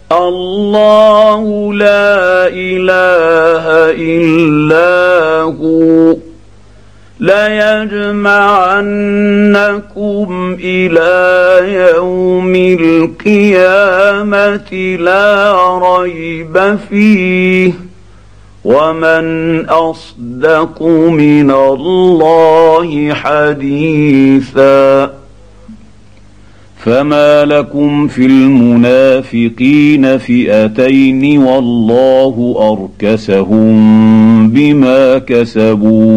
الله لا إله إلا هو ليجمعنكم إلى يوم القيامة لا ريب فيه ومن أصدق من الله حديثا. فما لكم في المنافقين فئتين والله أركسهم بما كسبوا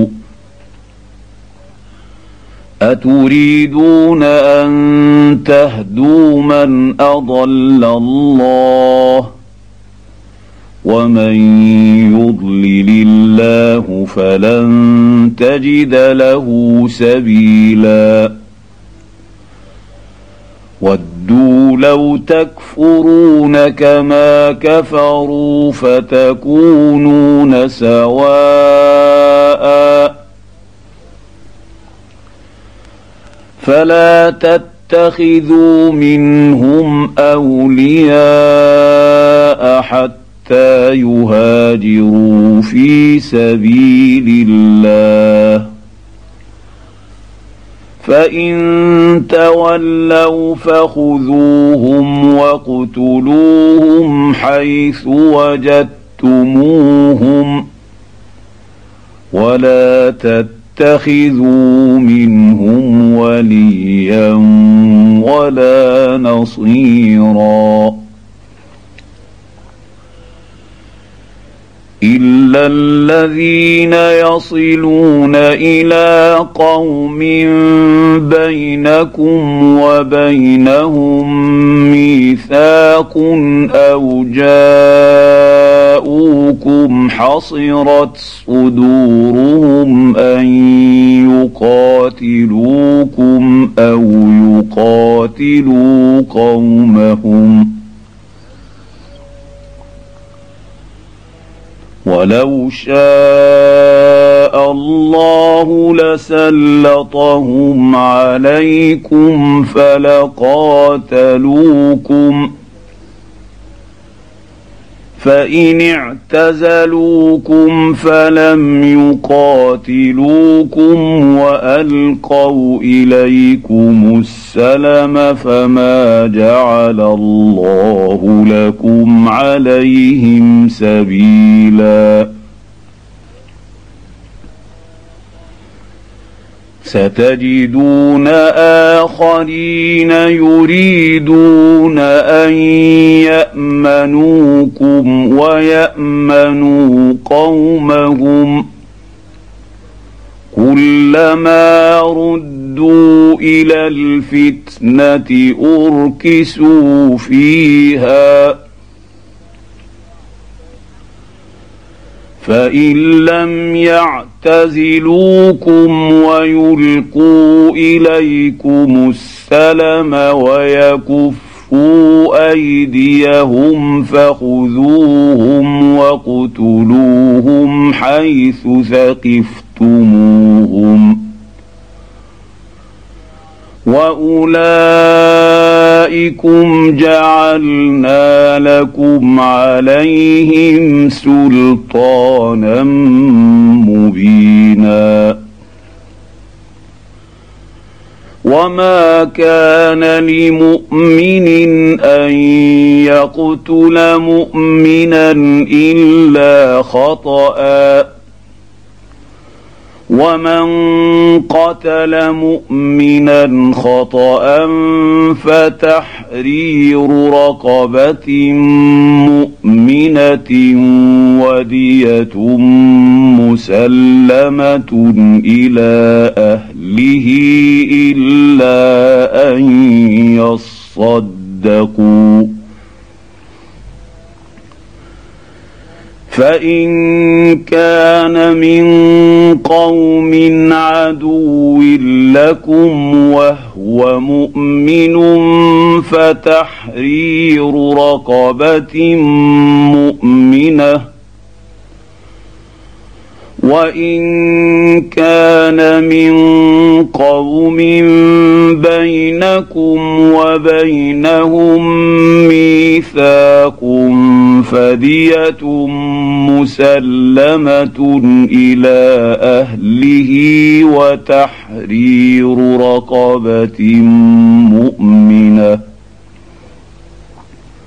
أتريدون أن تهدوا من أضل الله ومن يضلل الله فلن تجد له سبيلا. ودوا لو تكفرون كما كفروا فتكونون سواء فلا تتخذوا منهم أولياء حتى يهاجروا في سبيل الله فإن تولوا فخذوهم واقتلوهم حيث وجدتموهم ولا تتخذوا منهم وليا ولا نصيرا إلا الذين يصلون إلى قوم بينكم وبينهم ميثاق أو جاءوكم حصرت صدورهم أن يقاتلوكم أو يقاتلوا قومهم ولو شاء الله لسلطهم عليكم فلقاتلوكم فإن اعتزلوكم فلم يقاتلوكم وألقوا إليكم السلم فما جعل الله لكم عليهم سبيلا. ستجدون آخرين يريدون أن يأمنوكم ويأمنوا قومهم كلما ردوا إلى الفتنة أركسوا فيها فإن لم يعتزلوكم ويلقوا إليكم السلم ويكفوا أيديهم فخذوهم واقتلوهم حيث ثقفتموهم وأولئكم جعلنا لكم عليهم سلطانا مبينا. وما كان لمؤمن أن يقتل مؤمنا إلا خطأ ومن قتل مؤمنا خطأ فتحرير رقبة مؤمنة ودية مسلمة إلى أهله إلا أن يصدقوا فإن كان من قوم عدو لكم وهو مؤمن فتحرير رقبة مؤمنة وان كان من قوم بينكم وبينهم ميثاق فدية مسلمة إلى أهله وتحرير رقبة مؤمنة